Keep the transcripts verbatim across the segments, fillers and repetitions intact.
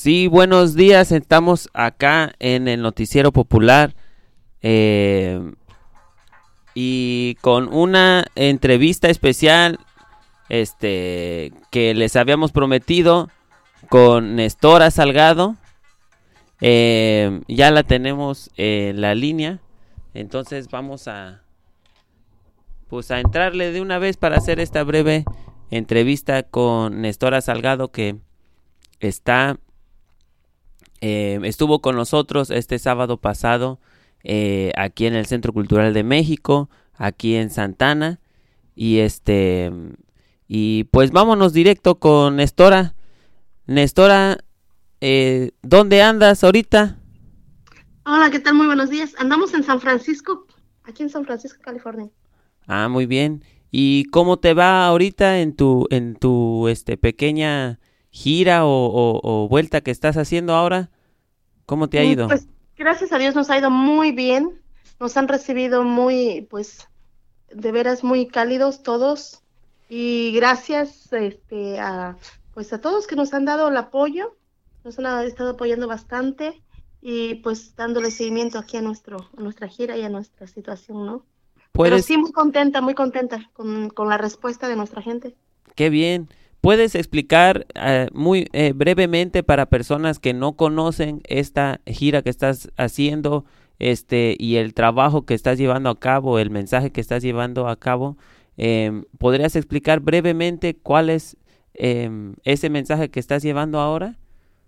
Sí, buenos días. Estamos acá en el Noticiero Popular eh, y con una entrevista especial este, que les habíamos prometido con Nestora Salgado. Eh, ya la tenemos en la línea, entonces vamos a, pues a entrarle de una vez para hacer esta breve entrevista con Nestora Salgado, que está... Eh, estuvo con nosotros este sábado pasado eh, aquí en el Centro Cultural de México, aquí en Santana, y este y pues vámonos directo con Nestora. Nestora, eh, ¿dónde andas ahorita? Hola, ¿qué tal? Muy buenos días. Andamos en San Francisco, aquí en San Francisco, California. Ah, muy bien. ¿Y cómo te va ahorita en tu en tu este pequeña gira o, o, o vuelta que estás haciendo ahora? ¿Cómo te ha Mm, ido? Pues gracias a Dios nos ha ido muy bien. Nos han recibido muy, pues, de veras muy cálidos todos. Y gracias, este, a, pues a todos que nos han dado el apoyo, nos han estado apoyando bastante y pues dándole seguimiento aquí a nuestro, a nuestra gira y a nuestra situación, ¿no? Pero ¿Puedes sí muy contenta, muy contenta con, con la respuesta de nuestra gente. Qué bien. ¿Puedes explicar eh, muy eh, brevemente para personas que no conocen esta gira que estás haciendo, este y el trabajo que estás llevando a cabo, el mensaje que estás llevando a cabo? Eh, ¿podrías explicar brevemente cuál es eh, ese mensaje que estás llevando ahora?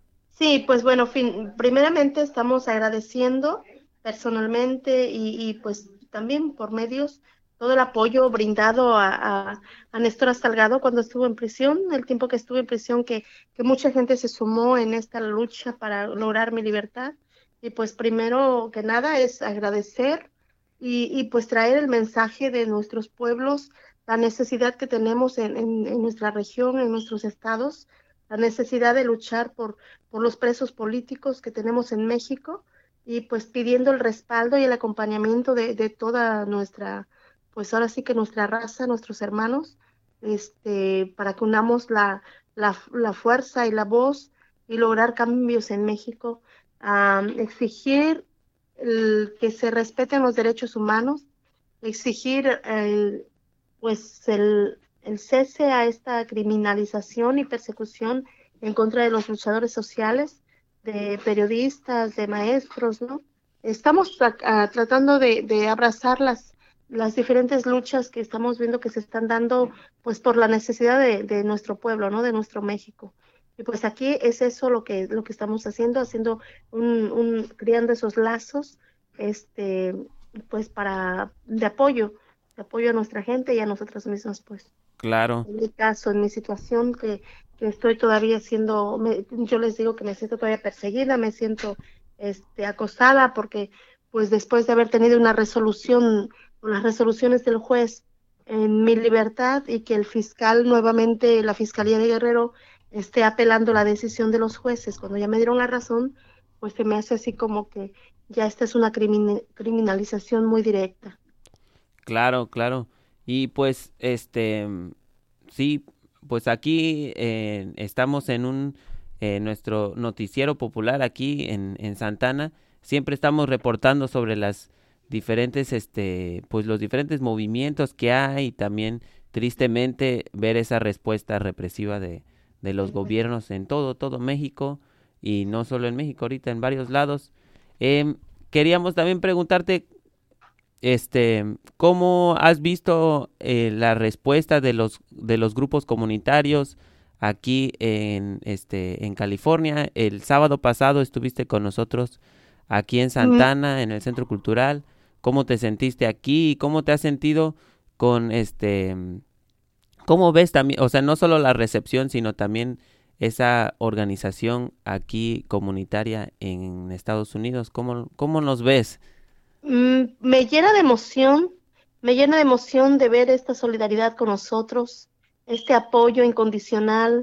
Sí, pues bueno, fin, primeramente estamos agradeciendo personalmente y, y, pues también por medios todo el apoyo brindado a, a, a Néstor Salgado cuando estuvo en prisión, el tiempo que estuvo en prisión, que, que mucha gente se sumó en esta lucha para lograr mi libertad. Y pues primero que nada es agradecer y, y pues traer el mensaje de nuestros pueblos, la necesidad que tenemos en, en, en nuestra región, en nuestros estados, la necesidad de luchar por por los presos políticos que tenemos en México y pues pidiendo el respaldo y el acompañamiento de, de toda nuestra, pues ahora sí que nuestra raza, nuestros hermanos, este, para que unamos la, la, la fuerza y la voz y lograr cambios en México, um, exigir el, que se respeten los derechos humanos, exigir el, pues el, el cese a esta criminalización y persecución en contra de los luchadores sociales, de periodistas, de maestros, ¿no? Estamos a, a, tratando de, de abrazar las, las diferentes luchas que estamos viendo que se están dando, pues por la necesidad de, de nuestro pueblo, ¿no? De nuestro México. Y pues aquí es eso lo que, lo que estamos haciendo, haciendo un, un, creando esos lazos, este, pues para, de apoyo, de apoyo a nuestra gente y a nosotros mismos, pues. Claro. En mi caso, en mi situación, que, que estoy todavía siendo, me, yo les digo que me siento todavía perseguida, me siento este, acosada, porque pues después de haber tenido una resolución, las resoluciones del juez en mi libertad y que el fiscal nuevamente, la Fiscalía de Guerrero, esté apelando la decisión de los jueces, cuando ya me dieron la razón, pues se me hace así como que ya esta es una crimin criminalización muy directa. Claro, claro. Y pues, este, sí, pues aquí eh, estamos en un, eh, nuestro noticiero popular aquí en, en Santana. Siempre estamos reportando sobre las diferentes, este, pues los diferentes movimientos que hay y también tristemente ver esa respuesta represiva de, de los gobiernos en todo, todo México y no solo en México, ahorita en varios lados. Em, queríamos también preguntarte este, ¿cómo has visto eh, la respuesta de los de los grupos comunitarios aquí en este en California? El sábado pasado estuviste con nosotros aquí en Mm, Santana, en el Centro Cultural. ¿Cómo te sentiste aquí? ¿Cómo te has sentido con este cómo ves también, o sea, no solo la recepción, sino también esa organización aquí comunitaria en Estados Unidos? ¿Cómo cómo nos ves? Mm, me llena de emoción, me llena de emoción de ver esta solidaridad con nosotros, este apoyo incondicional,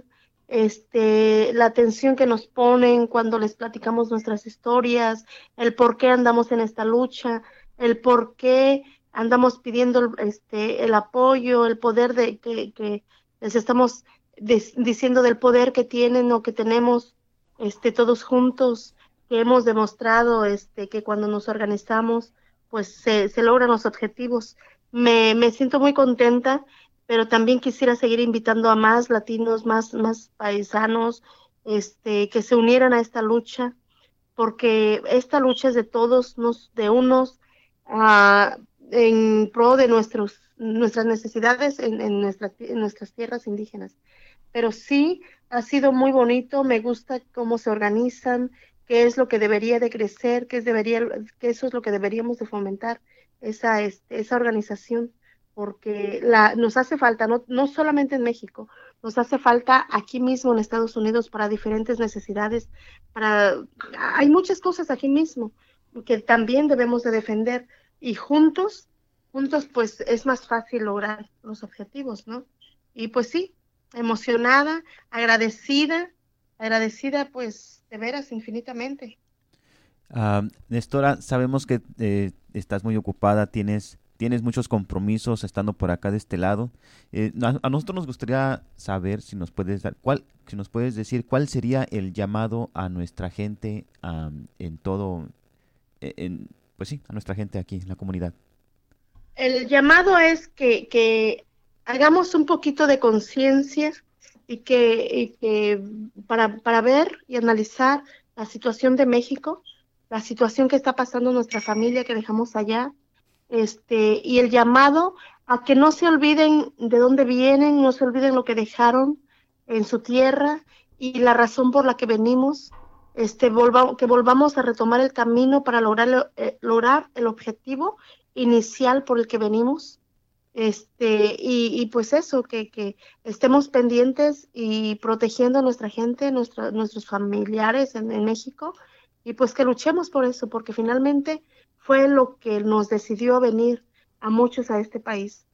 este, la atención que nos ponen cuando les platicamos nuestras historias, el por qué andamos en esta lucha, el por qué andamos pidiendo el- este, el apoyo, el poder de que, que les estamos dis- diciendo del poder que tienen o que tenemos este, todos juntos, que hemos demostrado este, que cuando nos organizamos, pues se, se logran los objetivos. Me, me siento muy contenta, pero también quisiera seguir invitando a más latinos, más, más paisanos, este, que se unieran a esta lucha, porque esta lucha es de todos, nos, de unos, uh, en pro de nuestros, nuestras necesidades en, en, nuestra, en nuestras tierras indígenas. Pero sí ha sido muy bonito, me gusta cómo se organizan, qué es lo que debería de crecer, qué, es debería, qué eso es lo que deberíamos de fomentar, esa, este, esa organización, porque la, nos hace falta, no, no solamente en México, nos hace falta aquí mismo en Estados Unidos para diferentes necesidades, para, hay muchas cosas aquí mismo que también debemos de defender y juntos, juntos pues es más fácil lograr los objetivos, ¿no? Y pues sí, emocionada, agradecida, agradecida pues de veras infinitamente. Uh, Nestora, sabemos que eh, estás muy ocupada, tienes, tienes muchos compromisos estando por acá de este lado. Eh, a, a nosotros nos gustaría saber si nos puedes dar, cuál, si nos puedes decir cuál sería el llamado a nuestra gente um, en todo, en, pues sí, a nuestra gente aquí en la comunidad. El llamado es que, que hagamos un poquito de conciencia y que, y que para, para ver y analizar la situación de México, la situación que está pasando nuestra familia que dejamos allá, este, y el llamado a que no se olviden de dónde vienen, no se olviden lo que dejaron en su tierra y la razón por la que venimos, este, volva, que volvamos a retomar el camino para lograr, eh, lograr el objetivo inicial por el que venimos, este, y, y pues eso, que, que estemos pendientes y protegiendo a nuestra gente, nuestra, nuestros familiares en, en México, y pues que luchemos por eso, porque finalmente fue lo que nos decidió venir a muchos a este país.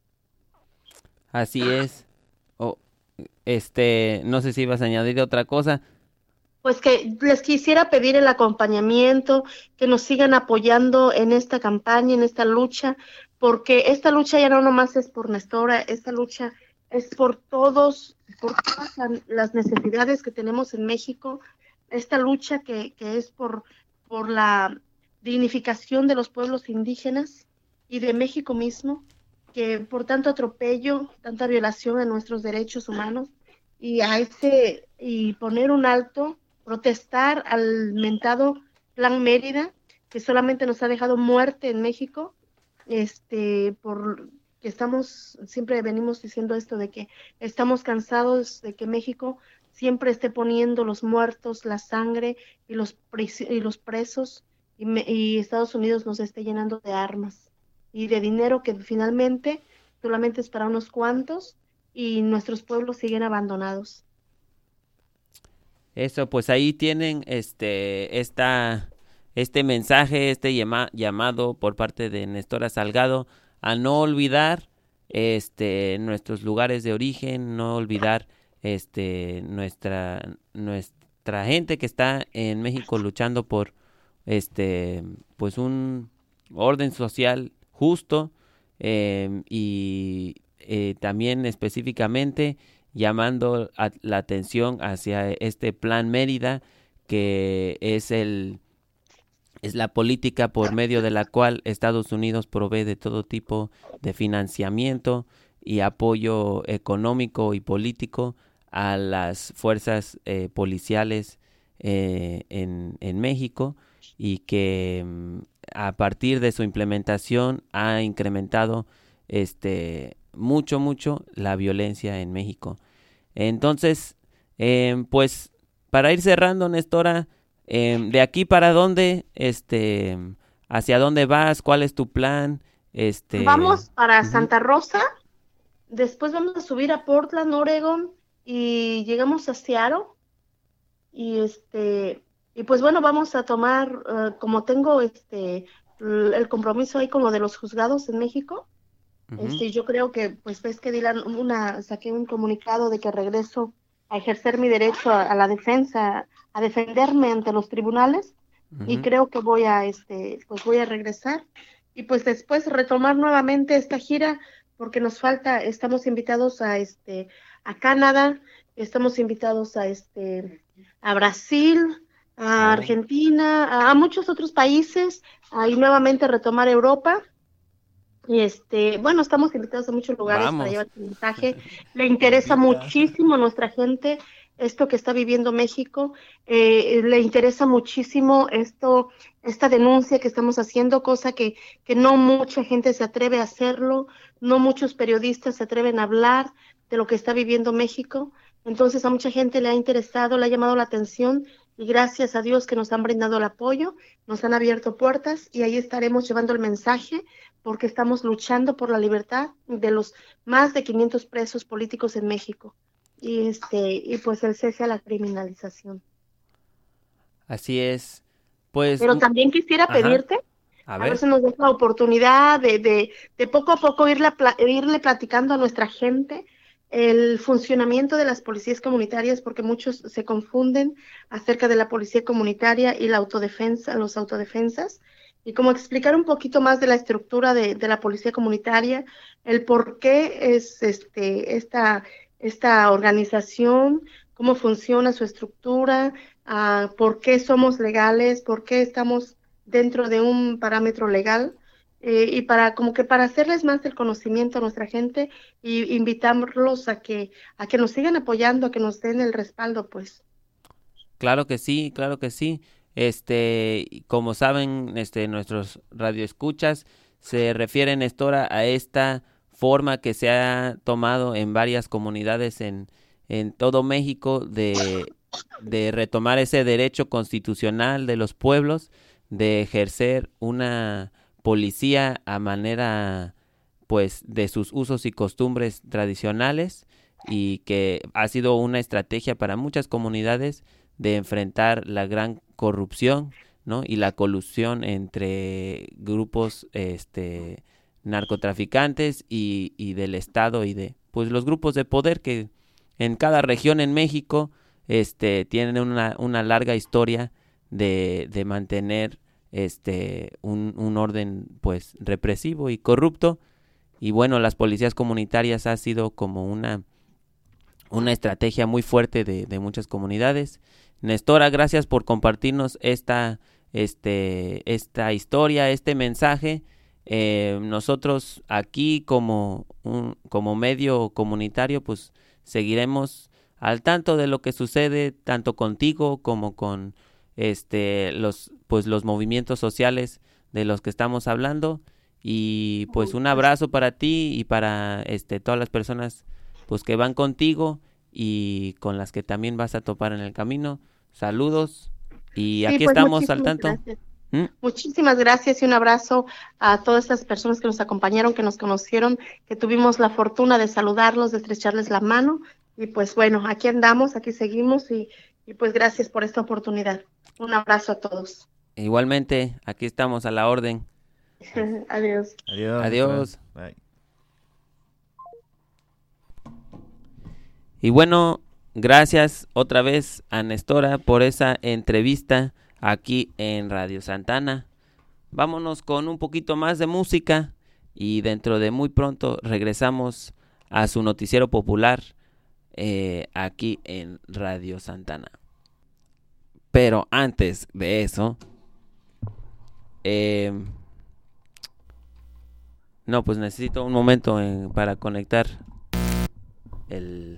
Así es. Oh, este, no sé si ibas a añadir otra cosa. Pues que les quisiera pedir el acompañamiento, que nos sigan apoyando en esta campaña, en esta lucha, porque esta lucha ya no nomás es por Nestora, esta lucha es por todos, por todas las necesidades que tenemos en México, esta lucha que, que es por, por la dignificación de los pueblos indígenas y de México mismo, que por tanto atropello, tanta violación a nuestros derechos humanos, y a ese, y poner un alto, protestar al mentado Plan Mérida, que solamente nos ha dejado muerte en México, este, por que estamos, siempre venimos diciendo esto de que estamos cansados de que México siempre esté poniendo los muertos, la sangre y los, y los presos, y, me, y Estados Unidos nos esté llenando de armas y de dinero que finalmente solamente es para unos cuantos y nuestros pueblos siguen abandonados. Eso, pues ahí tienen este esta este mensaje, este llama, llamado por parte de Nestora Salgado a no olvidar este nuestros lugares de origen, no olvidar este nuestra nuestra gente que está en México luchando por este pues un orden social justo eh, y eh, también específicamente llamando a la atención hacia este Plan Mérida, que es el es la política por medio de la cual Estados Unidos provee de todo tipo de financiamiento y apoyo económico y político a las fuerzas eh, policiales eh, en, en México, y que a partir de su implementación ha incrementado este mucho mucho la violencia en México. Entonces, eh, pues para ir cerrando, Nestora, eh, de aquí para dónde, este, hacia dónde vas, cuál es tu plan, este. Vamos para Uh-huh. Santa Rosa, después vamos a subir a Portland, Oregon, y llegamos a Seattle, y este, y pues bueno, vamos a tomar, uh, como tengo este, el compromiso ahí con lo de los juzgados en México. Uh-huh. Este, yo creo que, pues ves que Dylan, una, saqué un comunicado de que regreso a ejercer mi derecho a, a la defensa, a defenderme ante los tribunales, uh-huh. Y creo que voy a, este, pues voy a regresar y pues después retomar nuevamente esta gira, porque nos falta, estamos invitados a, este, a Canadá, estamos invitados a este a Brasil, a Oh. Argentina, a, a muchos otros países, a, y nuevamente retomar Europa. Y este, bueno, estamos invitados a muchos lugares para Vamos. llevar el mensaje. Le interesa Invita. muchísimo a nuestra gente esto que está viviendo México. Eh, le interesa muchísimo esto, esta denuncia que estamos haciendo, cosa que, que no mucha gente se atreve a hacerlo, no muchos periodistas se atreven a hablar de lo que está viviendo México. Entonces a mucha gente le ha interesado, le ha llamado la atención, y gracias a Dios que nos han brindado el apoyo, nos han abierto puertas, y ahí estaremos llevando el mensaje, porque estamos luchando por la libertad de los más de quinientos presos políticos en México, y este y pues el cese a la criminalización. Así es. Pues, Pero m- también quisiera ajá, pedirte, a a ver ver, si nos das la oportunidad de, de, de poco a poco irle, pla- irle platicando a nuestra gente el funcionamiento de las policías comunitarias, porque muchos se confunden acerca de la policía comunitaria y la autodefensa, los autodefensas, y como explicar un poquito más de la estructura de, de la policía comunitaria, el por qué es este esta, esta organización, cómo funciona su estructura, uh, por qué somos legales, por qué estamos dentro de un parámetro legal, eh, y para como que para hacerles más el conocimiento a nuestra gente, y invitarlos a que a que nos sigan apoyando, a que nos den el respaldo, pues. claro que sí, claro que sí. Este, y como saben, este, nuestros radioescuchas, se refiere Nestora a esta forma que se ha tomado en varias comunidades en, en todo México de, de retomar ese derecho constitucional de los pueblos, de ejercer una policía a manera, pues, de sus usos y costumbres tradicionales, y que ha sido una estrategia para muchas comunidades de enfrentar la gran corrupción, ¿no? Y la colusión entre grupos este narcotraficantes y, y del Estado, y de pues los grupos de poder que en cada región en México este tienen una, una larga historia de, de mantener este un, un orden pues represivo y corrupto. Y bueno, las policías comunitarias ha sido como una una estrategia muy fuerte de, de muchas comunidades. Nestora, gracias por compartirnos esta, este, esta historia, este mensaje. Eh, nosotros aquí como, un, como medio comunitario, pues seguiremos al tanto de lo que sucede, tanto contigo como con este, los, pues, los movimientos sociales de los que estamos hablando. Y pues un abrazo para ti y para este, todas las personas pues que van contigo y con las que también vas a topar en el camino. Saludos y Sí, aquí pues estamos al muchísimas tanto. gracias. ¿Mm? Muchísimas gracias, y un abrazo a todas estas personas que nos acompañaron, que nos conocieron, que tuvimos la fortuna de saludarlos, de estrecharles la mano. Y pues bueno, aquí andamos, aquí seguimos, y, y pues gracias por esta oportunidad. Un abrazo a todos. Igualmente, aquí estamos a la orden. Adiós. Adiós. Adiós. Bye. Y bueno, gracias otra vez a Nestora por esa entrevista aquí en Radio Santana. Vámonos con un poquito más de música y dentro de muy pronto regresamos a su noticiero popular eh, aquí en Radio Santana. Pero antes de eso, eh, no, pues necesito un momento en, para conectar el...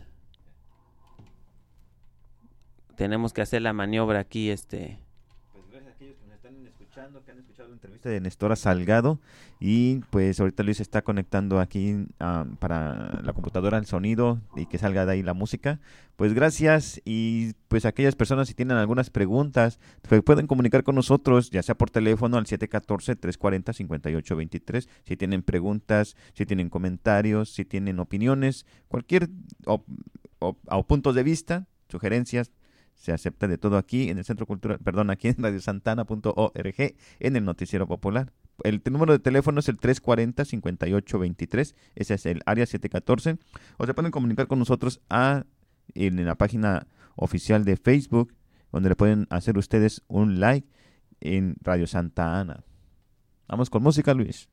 Tenemos que hacer la maniobra aquí, este... Pues gracias a aquellos que nos están escuchando, que han escuchado la entrevista de Nestora Salgado, y pues ahorita Luis está conectando aquí um, para la computadora el sonido y que salga de ahí la música. Pues gracias, y pues aquellas personas si tienen algunas preguntas pues pueden comunicar con nosotros, ya sea por teléfono al siete uno cuatro, tres cuatro cero, cinco ocho dos tres, si tienen preguntas, si tienen comentarios, si tienen opiniones, cualquier o, o, o puntos de vista, sugerencias. Se acepta de todo aquí en el Centro Cultural, perdón, aquí en radio santana punto org, en el Noticiero Popular. El t- número de teléfono es el tres cuatro cero, cinco ocho dos tres, ese es el área siete uno cuatro, o se pueden comunicar con nosotros a, en, en la página oficial de Facebook, donde le pueden hacer ustedes un like en Radio Santa Ana. Vamos con música, Luis.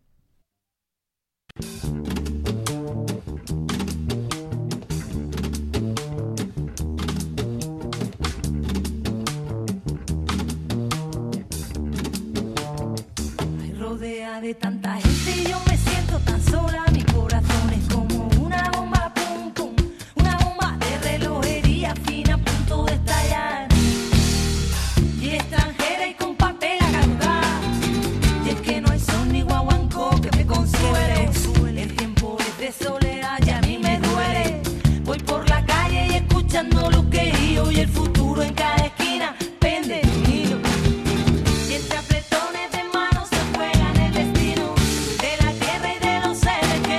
rodeada de tanta gente y yo me siento tan sola. Mi corazón es como una bomba, pum, pum, una bomba de relojería fina a punto de estallar. Y extranjera y con papel a caducar. Y es que no hay sol ni guaguancó que me consuele. El tiempo es de soledad y a mí me duele. Voy por la calle y escuchando lo que digo y el futuro en cada esquina pende de un hilo. Y entre apretones de manos se juegan el destino de la tierra y de los seres que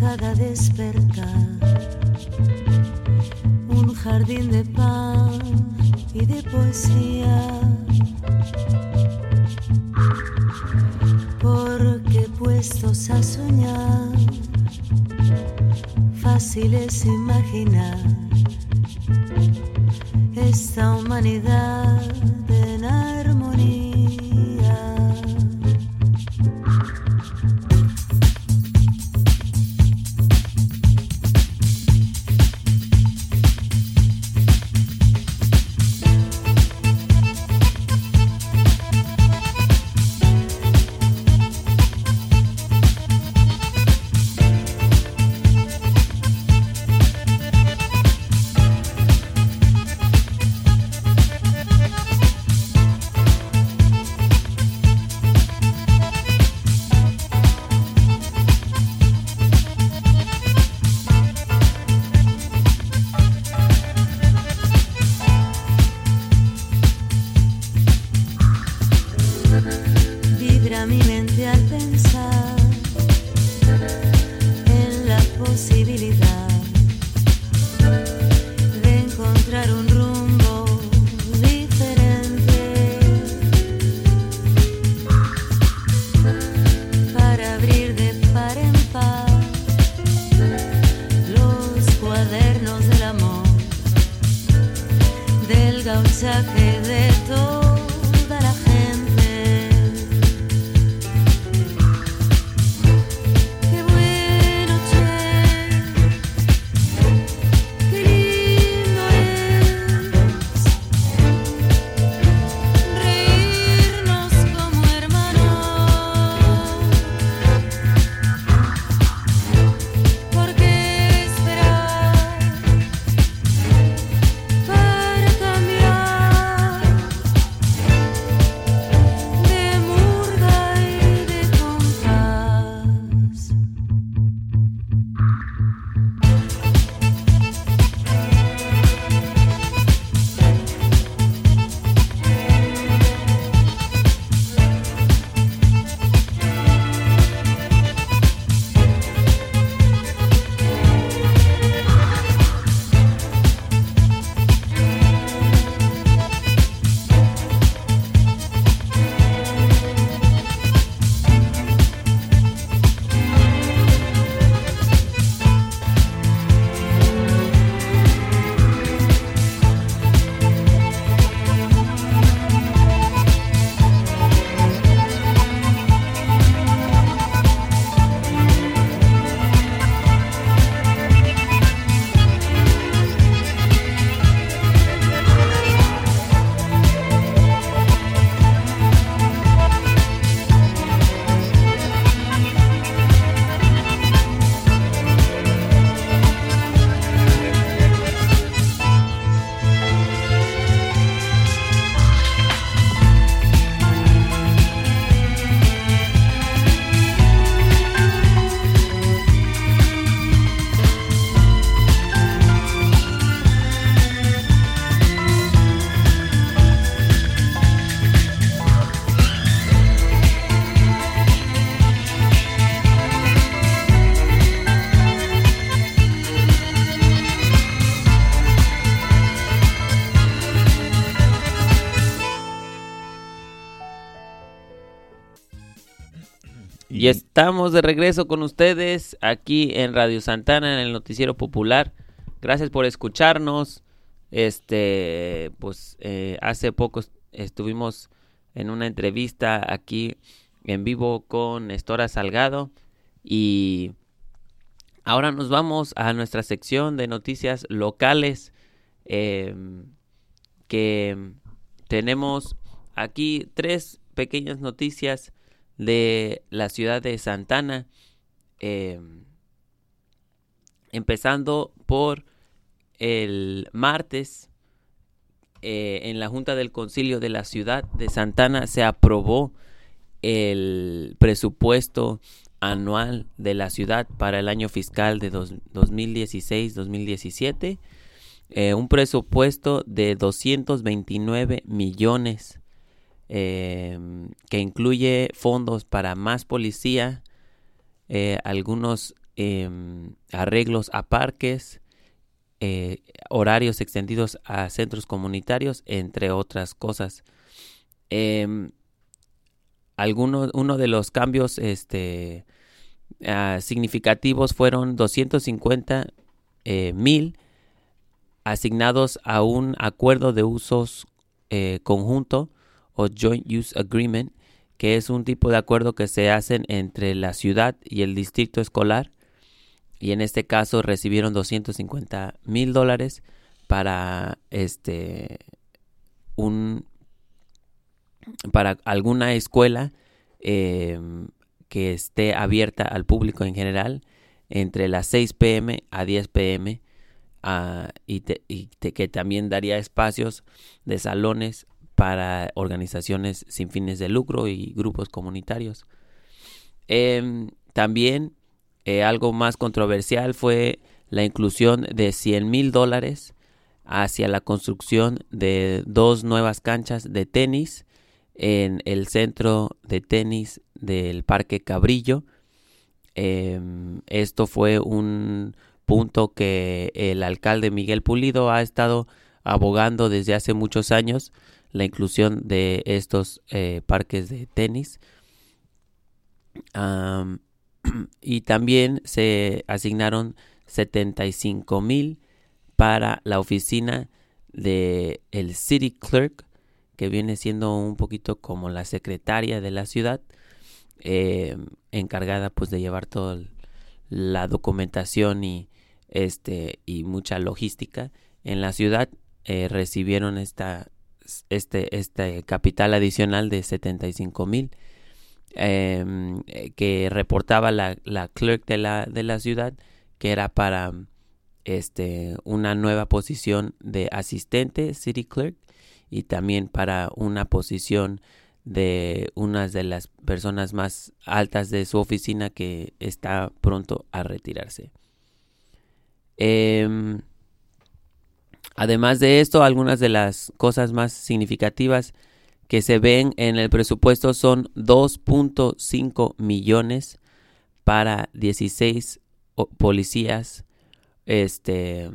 cada despertar, un jardín de pan y de poesía, porque puestos a soñar, fácil es imaginar esta humanidad en armonía. Vibra mi mente al pensar en la posibilidad de encontrar un rumbo diferente para abrir de par en par los cuadernos del amor, del gauchaje de toda la gente. Qué bueno, che, qué lindo es reírnos como hermanos. ¿Por qué esperar para cambiar de murga y de compás? Y estamos de regreso con ustedes aquí en Radio Santana, en el Noticiero Popular. Gracias por escucharnos. Este, pues eh, hace poco estuvimos en una entrevista aquí en vivo con Nestora Salgado y ahora nos vamos a nuestra sección de noticias locales, eh, que tenemos aquí tres pequeñas noticias de la ciudad de Santana, eh, empezando por el martes. Eh, en la Junta del Concilio de la ciudad de Santana se aprobó el presupuesto anual de la ciudad para el año fiscal de dos, dos mil dieciséis dos mil diecisiete, eh, un presupuesto de doscientos veintinueve millones, eh, que incluye fondos para más policía, eh, algunos eh, arreglos a parques, eh, horarios extendidos a centros comunitarios, entre otras cosas. Eh, alguno, uno de los cambios este, uh, significativos fueron doscientos cincuenta eh, mil asignados a un acuerdo de usos eh, conjunto o Joint Use Agreement, que es un tipo de acuerdo que se hacen entre la ciudad y el distrito escolar, y en este caso recibieron doscientos cincuenta mil dólares para este un para alguna escuela eh, que esté abierta al público en general entre las seis p.m. a diez p.m. Uh, y, te, y te, que también daría espacios de salones para organizaciones sin fines de lucro y grupos comunitarios. Eh, también eh, algo más controversial fue la inclusión de cien mil dólares hacia la construcción de dos nuevas canchas de tenis en el centro de tenis del Parque Cabrillo. Eh, esto fue un punto que el alcalde Miguel Pulido ha estado abogando desde hace muchos años, la inclusión de estos eh, parques de tenis. Um, y también se asignaron setenta y cinco mil para la oficina de el City Clerk, que viene siendo un poquito como la secretaria de la ciudad, eh, encargada pues de llevar toda la documentación y este y mucha logística en la ciudad. Eh, recibieron esta este este capital adicional de setenta y cinco mil eh, que reportaba la, la clerk de la de la ciudad, que era para este una nueva posición de asistente city clerk, y también para una posición de una de las personas más altas de su oficina que está pronto a retirarse. Eh, además de esto, algunas de las cosas más significativas que se ven en el presupuesto son dos punto cinco millones para dieciséis policías este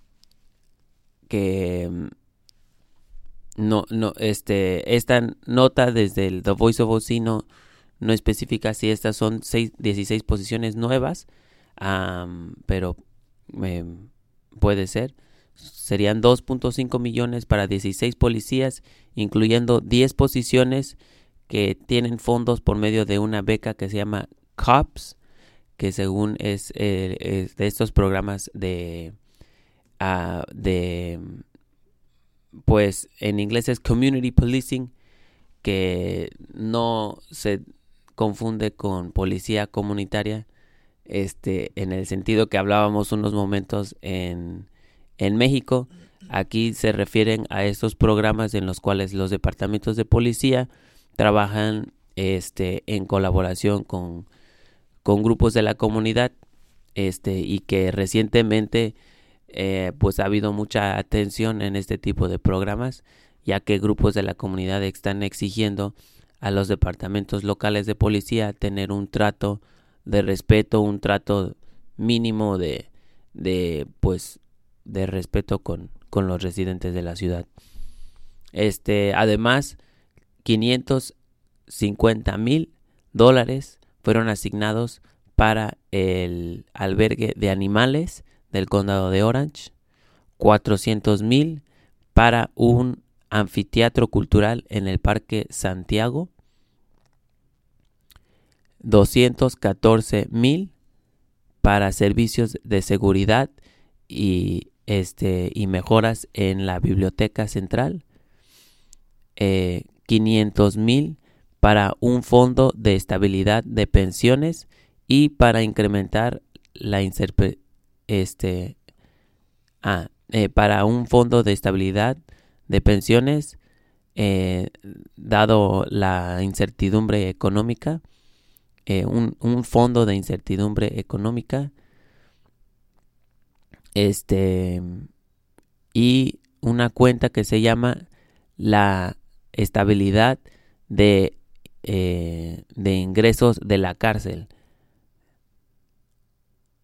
que no no este esta nota desde el The Voice of O C no, no especifica si estas son seis, dieciséis posiciones nuevas, um, pero eh, puede ser. Serían dos punto cinco millones para dieciséis policías, incluyendo diez posiciones que tienen fondos por medio de una beca que se llama COPS, que según es, eh, es de estos programas de uh, de pues en inglés es Community Policing, que no se confunde con policía comunitaria, este en el sentido que hablábamos unos momentos en en México. Aquí se refieren a estos programas en los cuales los departamentos de policía trabajan este en colaboración con con grupos de la comunidad, este y que recientemente eh, pues ha habido mucha atención en este tipo de programas, ya que grupos de la comunidad están exigiendo a los departamentos locales de policía tener un trato de respeto, un trato mínimo de de pues de respeto con, con los residentes de la ciudad. Este, además, quinientos cincuenta mil dólares fueron asignados para el albergue de animales del condado de Orange, cuatrocientos mil para un anfiteatro cultural en el Parque Santiago, doscientos catorce mil para servicios de seguridad y este y mejoras en la biblioteca central, eh, quinientos mil para un fondo de estabilidad de pensiones y para incrementar la inserpe, este ah, eh, para un fondo de estabilidad de pensiones eh, dado la incertidumbre económica, eh, un, un fondo de incertidumbre económica, este y una cuenta que se llama la estabilidad de eh, de ingresos de la cárcel.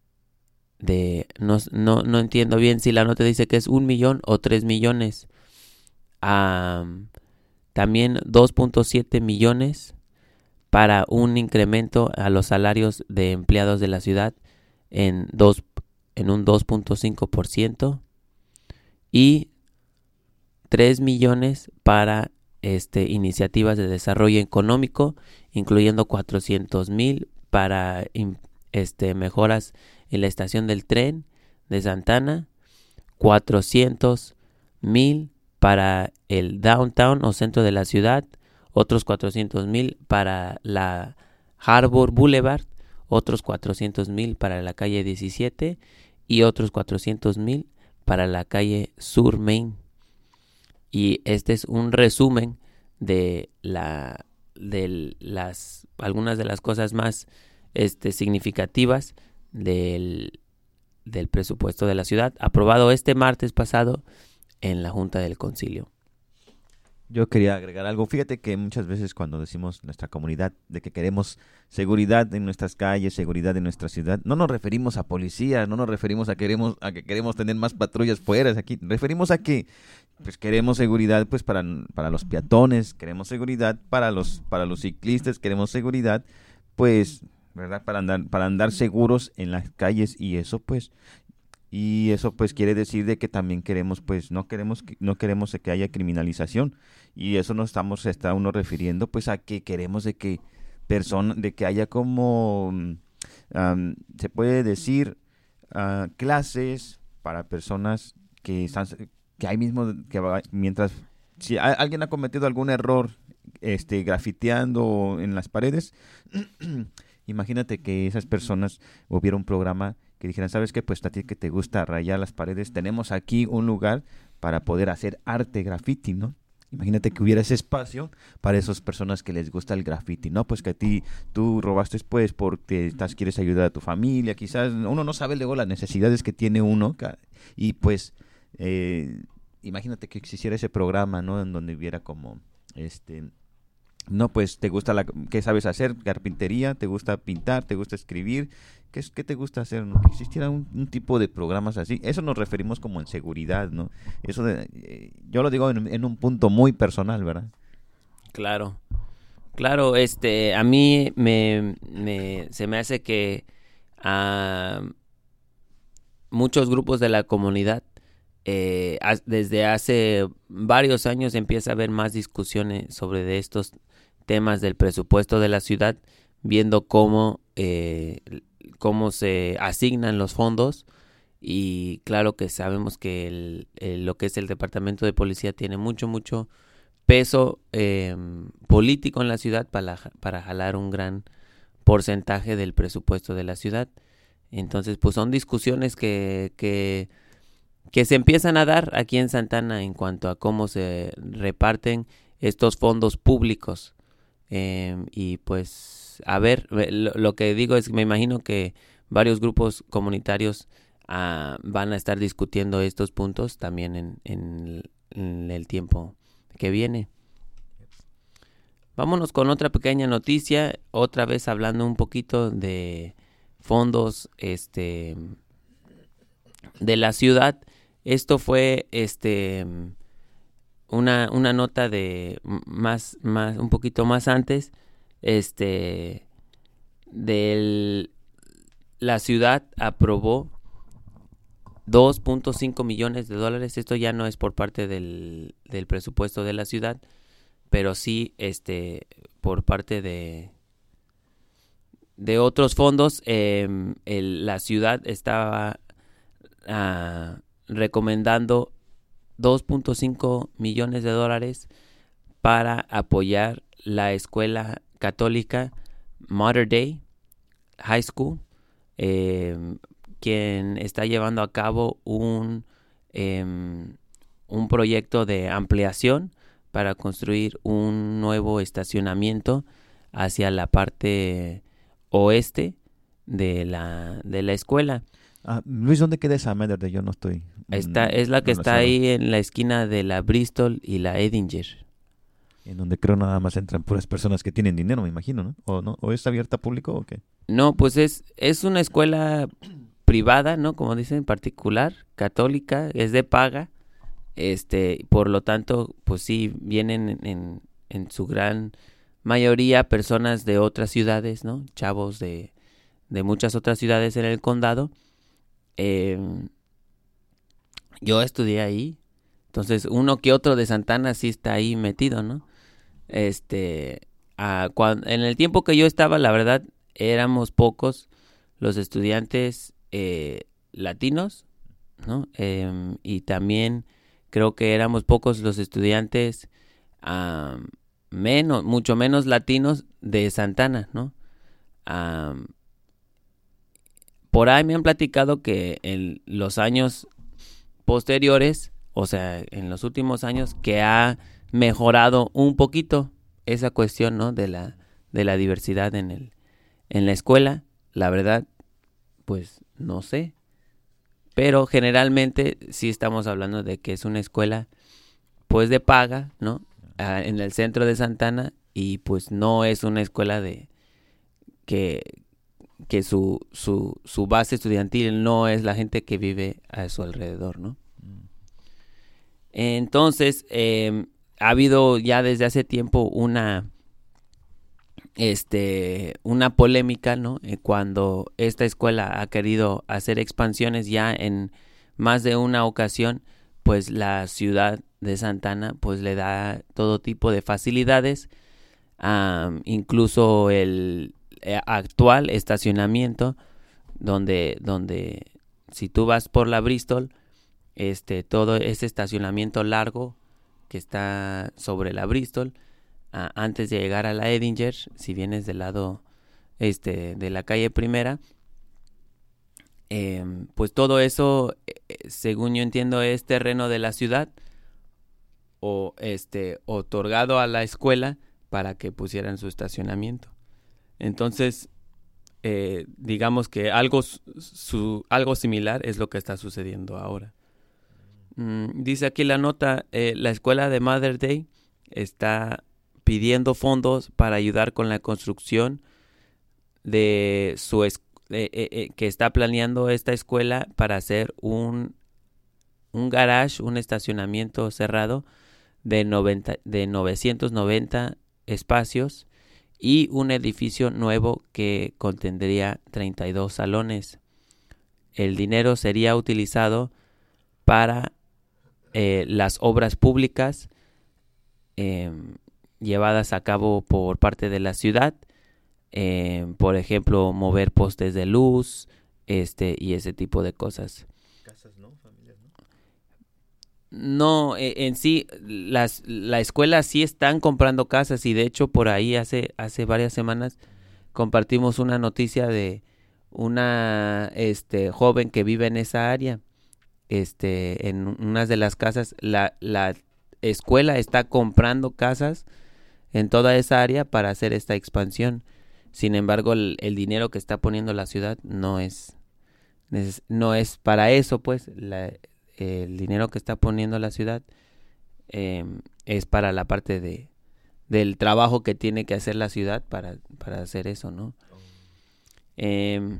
de no, no, no entiendo bien si la nota dice que es un millón o tres millones. Um, también dos punto siete millones para un incremento a los salarios de empleados de la ciudad en, dos, en un dos punto cinco por ciento y tres millones para este, iniciativas de desarrollo económico, incluyendo cuatrocientos mil para este, mejoras en la estación del tren de Santana, cuatrocientos mil para el downtown o centro de la ciudad, otros cuatrocientos mil para la Harbor Boulevard, otros cuatrocientos mil para la calle diecisiete y otros cuatrocientos mil para la calle Sur Main. Y este es un resumen de la de las algunas de las cosas más este, significativas del, del presupuesto de la ciudad, aprobado este martes pasado en la Junta del Concilio. Yo quería agregar algo. Fíjate que muchas veces cuando decimos nuestra comunidad de que queremos seguridad en nuestras calles, seguridad en nuestra ciudad, no nos referimos a policías, no nos referimos a queremos a que queremos tener más patrullas fuera. Aquí referimos a que pues queremos seguridad pues para, para los peatones, queremos seguridad para los para los ciclistas, queremos seguridad pues, ¿verdad? Para andar para andar seguros en las calles y eso pues Y eso pues quiere decir de que también queremos pues no queremos no queremos que haya criminalización, y eso nos estamos se está uno refiriendo pues a que queremos de que persona de que haya como um, se puede decir uh, clases para personas que están que ahí mismo que va, mientras si a, alguien ha cometido algún error este grafiteando en las paredes imagínate que esas personas hubiera un programa que dijeran, ¿sabes qué? Pues a ti que te gusta rayar las paredes, tenemos aquí un lugar para poder hacer arte graffiti, ¿no? Imagínate que hubiera ese espacio para esas personas que les gusta el graffiti, ¿no? Pues que a ti, tú robaste pues porque estás, quieres ayudar a tu familia, quizás uno no sabe luego las necesidades que tiene uno, y pues eh, imagínate que existiera ese programa, ¿no? En donde hubiera como, este... No, pues te gusta la, ¿qué sabes hacer? Carpintería, te gusta pintar, te gusta escribir, ¿qué, qué te gusta hacer? ¿No? Que existiera un, un tipo de programas así, eso nos referimos como en seguridad, ¿no? Eso de, eh, yo lo digo en, en un punto muy personal, ¿verdad? Claro, claro, este, a mí me, me se me hace que uh, muchos grupos de la comunidad eh, desde hace varios años empieza a haber más discusiones sobre de estos temas del presupuesto de la ciudad, viendo cómo eh, cómo se asignan los fondos, y claro que sabemos que el, el, lo que es el departamento de policía tiene mucho mucho peso eh, político en la ciudad para, para jalar un gran porcentaje del presupuesto de la ciudad. Entonces pues son discusiones que, que que se empiezan a dar aquí en Santana en cuanto a cómo se reparten estos fondos públicos. Eh, y pues, a ver, lo, lo que digo es que me imagino que varios grupos comunitarios uh, van a estar discutiendo estos puntos también en, en, en el tiempo que viene. Vámonos con otra pequeña noticia, otra vez hablando un poquito de fondos este, de la ciudad. Esto fue este una una nota de más más un poquito más antes, este del la ciudad aprobó dos punto cinco millones de dólares. Esto ya no es por parte del del presupuesto de la ciudad, pero sí este por parte de de otros fondos. Eh, el, la ciudad estaba uh, recomendando dos punto cinco millones de dólares para apoyar la escuela católica Mater Dei High School, eh, quien está llevando a cabo un, eh, un proyecto de ampliación para construir un nuevo estacionamiento hacia la parte oeste de la, de la escuela. Ah, Luis, ¿dónde queda esa Mater Dei? Yo no estoy... Esta es la que está ahí en la esquina de la Bristol y la Edinger. En donde creo nada más entran puras personas que tienen dinero, me imagino, ¿no? ¿O no? ¿O es abierta a público o qué? No, pues es, es una escuela pri- privada, ¿no? Como dicen, particular, católica, es de paga. Este, por lo tanto, pues sí, vienen en, en, en su gran mayoría personas de otras ciudades, ¿no? Chavos de, de muchas otras ciudades en el condado. Eh, yo estudié ahí, entonces uno que otro de Santana sí está ahí metido, ¿no? Este, a, cuando, en el tiempo que yo estaba, la verdad, éramos pocos los estudiantes eh, latinos, ¿no? Eh, y también creo que éramos pocos los estudiantes um, menos, mucho menos latinos de Santana, ¿no? Um, por ahí me han platicado que en los años posteriores, o sea, en los últimos años, que ha mejorado un poquito esa cuestión, ¿no? De la, de la diversidad en el, en la escuela. La verdad, pues no sé. Pero generalmente sí estamos hablando de que es una escuela, pues de paga, ¿no? Ah, en el centro de Santana, y pues no es una escuela de que, que su, su, su base estudiantil no es la gente que vive a su alrededor, ¿no? Entonces, eh, ha habido ya desde hace tiempo una, este, una polémica, ¿no? Eh, cuando esta escuela ha querido hacer expansiones ya en más de una ocasión, pues la ciudad de Santana, pues le da todo tipo de facilidades, um, incluso el eh, actual estacionamiento, donde, donde si tú vas por la Bristol, este, todo ese estacionamiento largo que está sobre la Bristol, uh, antes de llegar a la Edinger, si vienes del lado este, de la calle Primera, eh, pues todo eso, eh, según yo entiendo, es terreno de la ciudad o este otorgado a la escuela para que pusieran su estacionamiento. Entonces, eh, digamos que algo, su, algo similar es lo que está sucediendo ahora. Mm, dice aquí la nota, eh, la escuela de Mother Day está pidiendo fondos para ayudar con la construcción de su es- eh, eh, eh, que está planeando esta escuela para hacer un, un garage, un estacionamiento cerrado de, noventa, de novecientos noventa espacios y un edificio nuevo que contendría treinta y dos salones. El dinero sería utilizado para eh, las obras públicas eh, llevadas a cabo por parte de la ciudad, eh, por ejemplo, mover postes de luz, este y ese tipo de cosas. Casas, ¿no? Familias, ¿no? No, eh, en sí, las, la escuela sí están comprando casas, y de hecho por ahí hace, hace varias semanas compartimos una noticia de una este, joven que vive en esa área. Este, en unas de las casas, la, la escuela está comprando casas en toda esa área para hacer esta expansión. Sin embargo, el, el dinero que está poniendo la ciudad no es, es no es para eso, pues. La, el dinero que está poniendo la ciudad eh, es para la parte de del trabajo que tiene que hacer la ciudad para, para hacer eso, ¿no? Eh,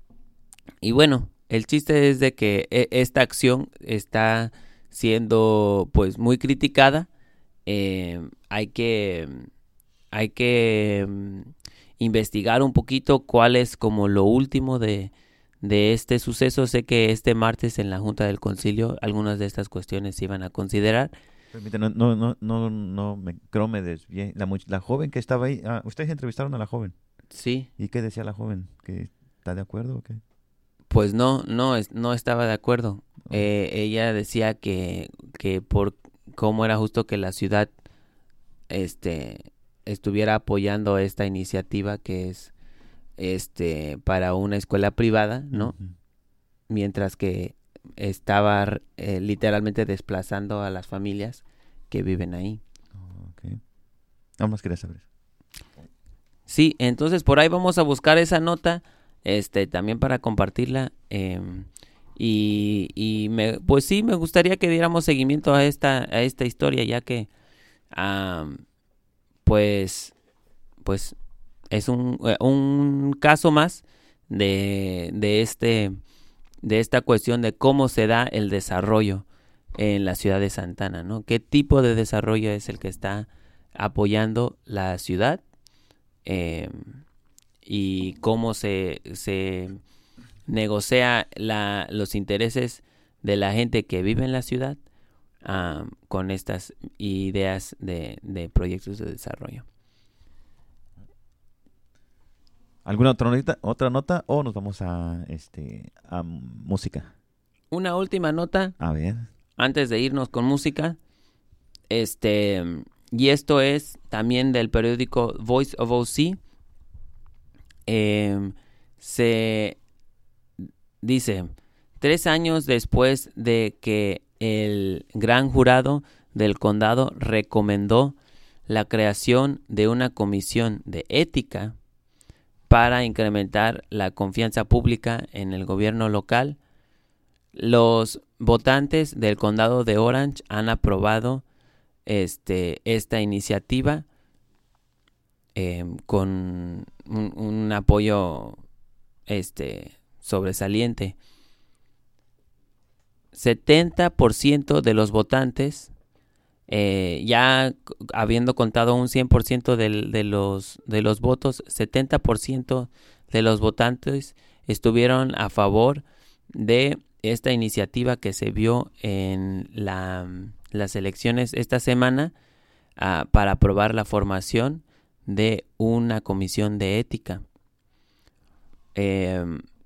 y bueno, el chiste es de que esta acción está siendo pues muy criticada. Eh, hay que hay que um, investigar un poquito cuál es como lo último de, de este suceso. Sé que este martes en la Junta del Concilio algunas de estas cuestiones se iban a considerar. Permítame, no, no, no, no, me, creo me desvié. La, much- la joven que estaba ahí, ah, ustedes entrevistaron a la joven. Sí, ¿Y qué decía la joven? ¿Que está de acuerdo o qué? pues no, no, es- no estaba de acuerdo. Eh, ella decía que, que por cómo era justo que la ciudad este estuviera apoyando esta iniciativa que es este para una escuela privada, ¿no? Ujú. Mientras que estaba eh, literalmente desplazando a las familias que viven ahí. Oh, ok. Nada más quería saber eso. Sí, entonces por ahí vamos a buscar esa nota, este, también para compartirla. eh, y y me, pues sí, me gustaría que diéramos seguimiento a esta, a esta historia, ya que am, pues, pues es un, eh, un caso más de, de este de esta cuestión de cómo se da el desarrollo en la ciudad de Santa Ana, ¿no? ¿Qué tipo de desarrollo es el que está apoyando la ciudad? Eh, y cómo se, se negocia la, los intereses de la gente que vive en la ciudad um, con estas ideas de, de proyectos de desarrollo. ¿Alguna otra nota, otra nota o nos vamos a este a música? Una última nota. A ver. Antes de irnos con música. Este, y esto es también del periódico Voice of O C. Eh, se dice, tres años después de que el gran jurado del condado recomendó la creación de una comisión de ética para incrementar la confianza pública en el gobierno local, los votantes del condado de Orange han aprobado este, esta iniciativa eh, con un, un apoyo este, sobresaliente. setenta por ciento de los votantes, eh, ya habiendo contado un cien por ciento de, de, los, de los votos, setenta por ciento de los votantes estuvieron a favor de esta iniciativa que se vio en la, las elecciones esta semana uh, para aprobar la formación de una comisión de ética. Eh,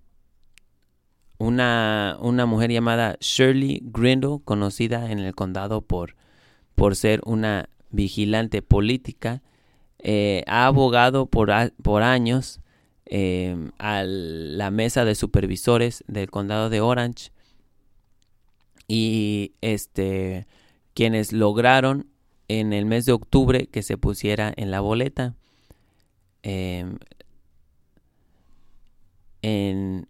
una, una mujer llamada Shirley Grindle, conocida en el condado por, por ser una vigilante política, eh, ha abogado por, a, por años eh, a la mesa de supervisores del condado de Orange, y este quienes lograron en el mes de octubre que se pusiera en la boleta. Eh, en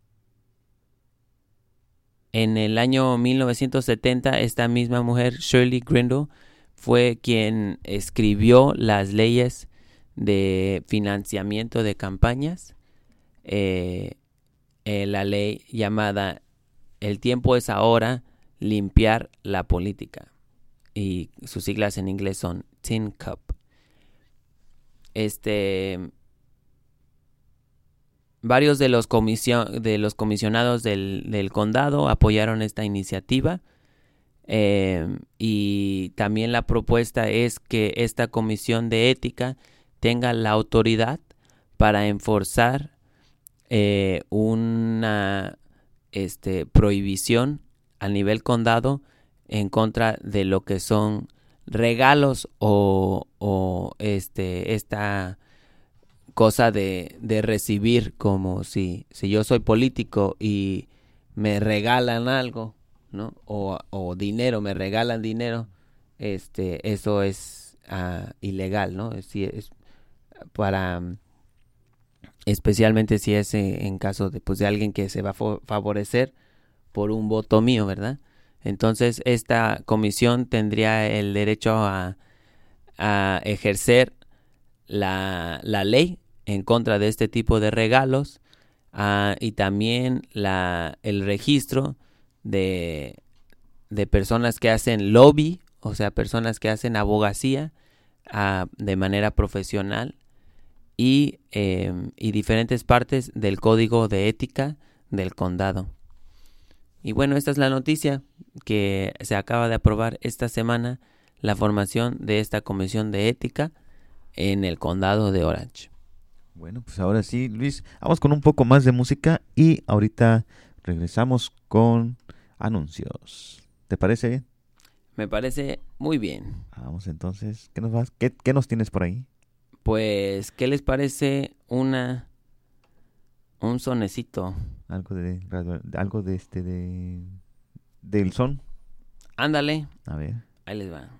En el año mil novecientos setenta, esta misma mujer, Shirley Grindle, fue quien escribió las leyes de financiamiento de campañas. Eh, eh, la ley llamada El tiempo es ahora, limpiar la política. Y sus siglas en inglés son Tin Cup. Este... Varios de los, comision- de los comisionados del, del condado apoyaron esta iniciativa eh, y también la propuesta es que esta comisión de ética tenga la autoridad para enforzar eh, una este, prohibición a nivel condado en contra de lo que son regalos o, o este, esta... cosa de, de recibir, como si, si yo soy político y me regalan algo, ¿no? O, o dinero, me regalan dinero, este, eso es uh, ilegal, ¿no? Si es para, especialmente si es en caso de, pues, de alguien que se va a favorecer por un voto mío, ¿verdad? Entonces esta comisión tendría el derecho a, a ejercer la, la ley en contra de este tipo de regalos uh, y también la, el registro de, de personas que hacen lobby, o sea, personas que hacen abogacía uh, de manera profesional y, eh, y diferentes partes del código de ética del condado. Y bueno, esta es la noticia que se acaba de aprobar esta semana, la formación de esta comisión de ética en el condado de Orange. Bueno, pues ahora sí, Luis, vamos con un poco más de música y ahorita regresamos con anuncios. ¿Te parece bien? Me parece muy bien. Vamos entonces, ¿qué nos vas? ¿Qué, qué nos tienes por ahí? Pues, ¿qué les parece una un sonecito? Algo de algo de este de del son. Ándale. A ver. Ahí les va.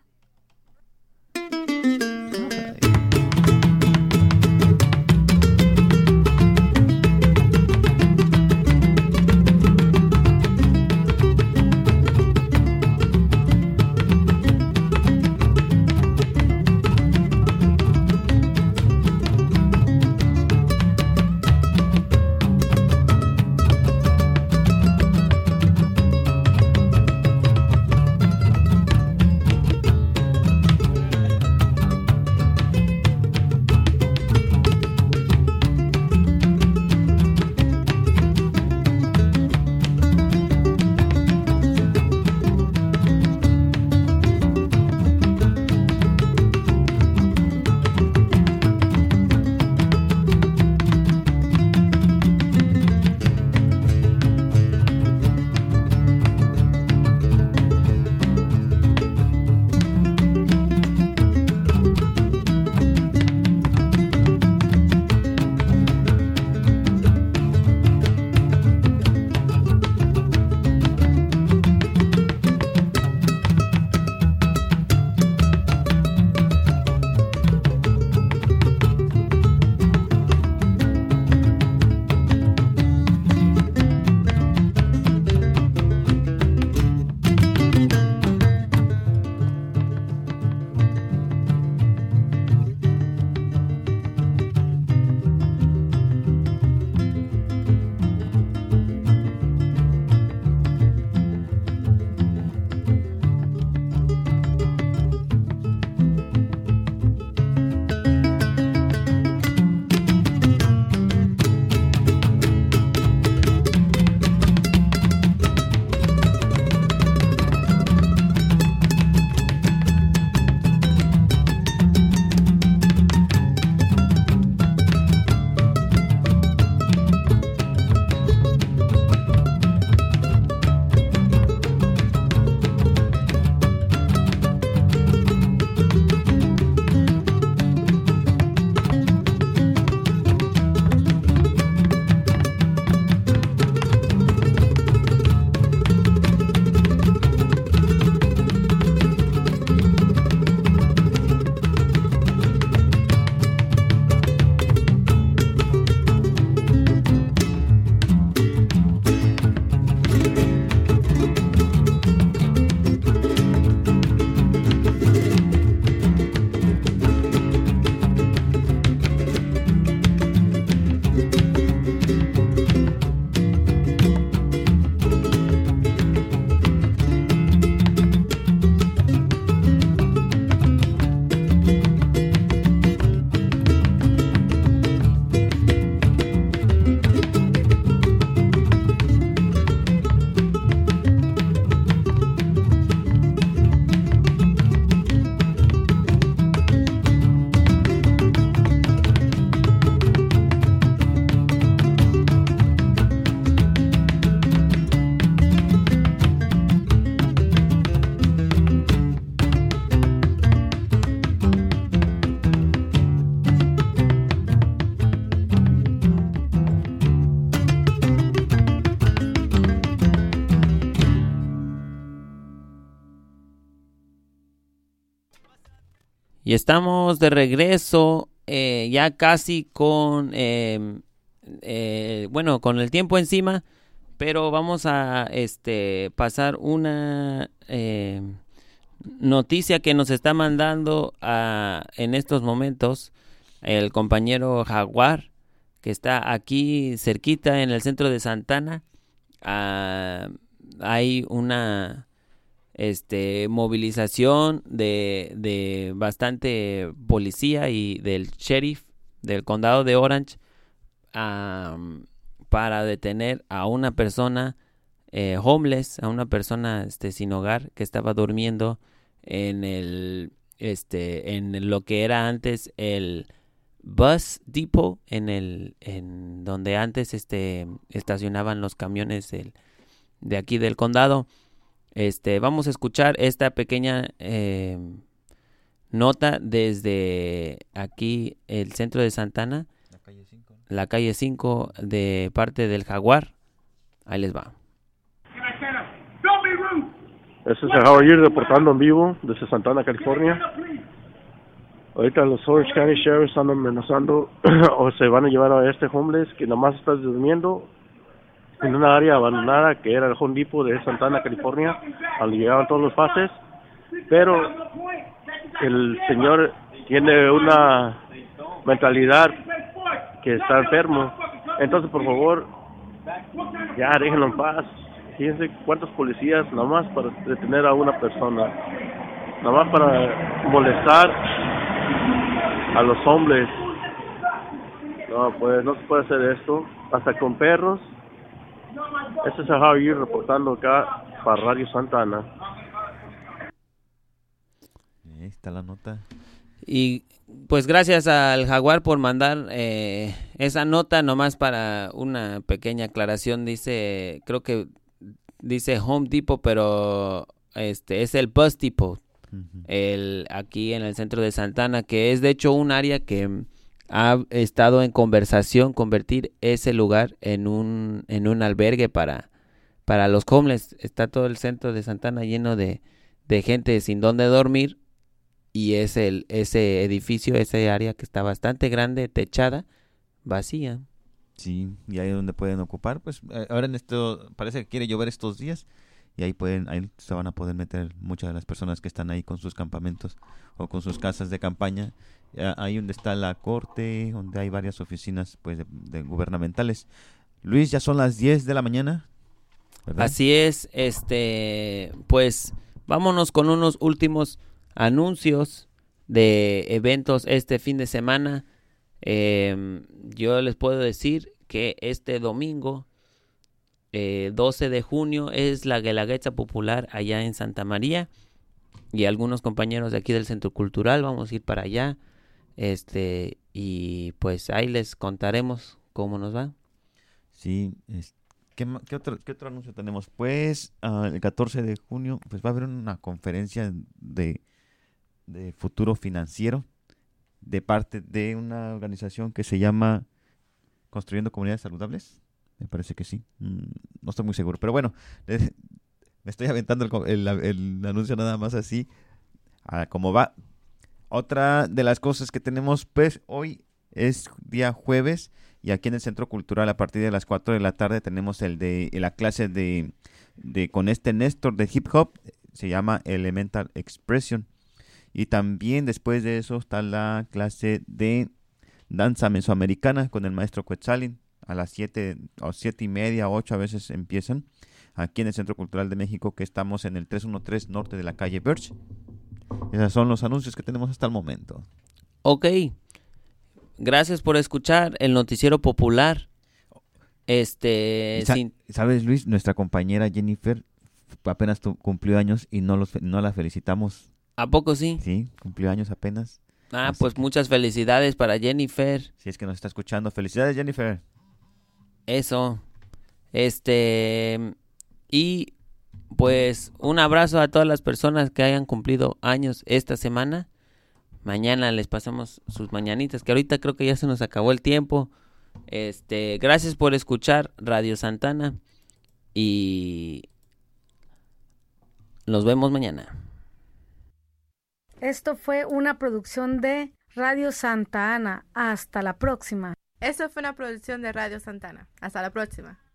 Y estamos de regreso eh, ya casi con, eh, eh, bueno, con el tiempo encima, pero vamos a este pasar una eh, noticia que nos está mandando a, en estos momentos el compañero Jaguar, que está aquí cerquita en el centro de Santana. Uh, hay una este movilización de, de bastante policía y del sheriff del condado de Orange um, para detener a una persona eh, homeless, a una persona este sin hogar que estaba durmiendo en el este en lo que era antes el bus depot, en el en donde antes este estacionaban los camiones el, de aquí del condado. Este vamos a escuchar esta pequeña eh, nota desde aquí el centro de Santana, la calle cinco, la calle cinco de parte del Jaguar. Ahí les va. Este es el Howard reportando en vivo desde Santana, California. Ahorita los Orange County Sheriffs están amenazando o se van a llevar a este homeless que nomás está durmiendo en una área abandonada que era el Home Depot de Santana, California, donde llegaban todos los pases. Pero el señor tiene una mentalidad que está enfermo. Entonces, por favor, ya déjenlo en paz. Fíjense cuántos policías nomás para detener a una persona, nomás para molestar a los hombres. No, pues no se puede hacer esto, hasta con perros. Este es el Javier reportando acá para Radio Santana. Ahí está la nota. Y pues gracias al Jaguar por mandar eh, esa nota, nomás para una pequeña aclaración. Dice, creo que dice Home Depot, pero este es el Bus Depot. El, aquí en el centro de Santana, que es de hecho un área que ha estado en conversación convertir ese lugar en un en un albergue para para los homeless. Está todo el centro de Santana lleno de, de gente sin dónde dormir, y es el ese edificio, ese área que está bastante grande, techada, vacía. Sí, y ahí es donde pueden ocupar. Pues ahora en esto parece que quiere llover estos días. Y ahí pueden, ahí se van a poder meter muchas de las personas que están ahí con sus campamentos o con sus casas de campaña. Ahí donde está la corte, donde hay varias oficinas pues de, de gubernamentales. Luis, ya son las diez de la mañana, ¿verdad? Así es, este, pues vámonos con unos últimos anuncios de eventos este fin de semana. Eh, yo les puedo decir que este domingo Eh, doce de junio es la Guelaguetza Popular allá en Santa María, y algunos compañeros de aquí del Centro Cultural vamos a ir para allá, este y pues ahí les contaremos cómo nos va. Sí, es, ¿qué, qué, otro, ¿qué otro anuncio tenemos? Pues uh, el catorce de junio pues va a haber una conferencia de, de futuro financiero de parte de una organización que se llama Construyendo Comunidades Saludables. Me parece que sí. No estoy muy seguro. Pero bueno, eh, me estoy aventando el, el, el anuncio nada más así. A cómo va. Otra de las cosas que tenemos, pues, hoy es día jueves. Y aquí en el Centro Cultural, a partir de las cuatro de la tarde, tenemos el de la clase de, de con este Néstor de hip hop. Se llama Elemental Expression. Y también después de eso está la clase de danza mesoamericana con el maestro Quetzalin. A las siete o siete y media, ocho a veces empiezan, aquí en el Centro Cultural de México, que estamos en el trescientos trece norte de la calle Birch. Esos son los anuncios que tenemos hasta el momento. Ok, gracias por escuchar el Noticiero Popular. Este, Sa- sin... ¿Sabes, Luis? Nuestra compañera Jennifer apenas tu- cumplió años y no, los, fe- no la felicitamos. ¿A poco sí? Sí, cumplió años apenas. Ah, Así pues que- muchas felicidades para Jennifer. Si es que nos está escuchando, felicidades, Jennifer. Eso. Este. Y pues un abrazo a todas las personas que hayan cumplido años esta semana. Mañana les pasamos sus mañanitas, que ahorita creo que ya se nos acabó el tiempo. Este, gracias por escuchar Radio Santana y nos vemos mañana. Esto fue una producción de Radio Santa Ana. Hasta la próxima. Eso fue una producción de Radio Santana. Hasta la próxima.